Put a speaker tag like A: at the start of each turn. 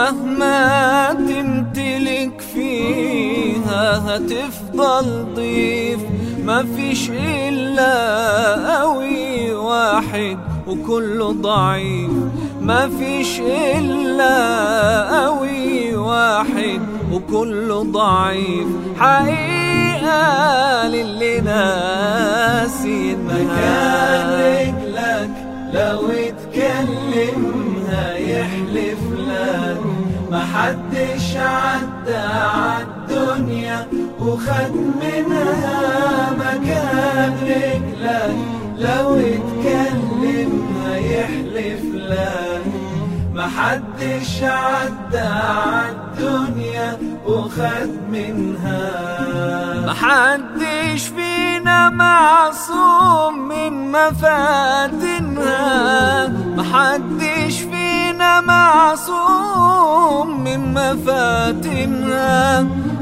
A: مهما تمتلك فيها هتفضل ضيف. مفيش إلا قوي واحد وكله ضعيف. مفيش إلا قوي واحد وكله ضعيف. حقيقة للي ناسي
B: مكان رجلك لو اتكلم هيحلف لك. محدش عدى عالدنيا وخد منها. مكان رجلك لو اتكلم هيحلف لك. محدش عدى عالدنيا وخد منها.
A: محدش فينا معصوم من مفاتنها. محدش فينا معصوم من مفاتنها.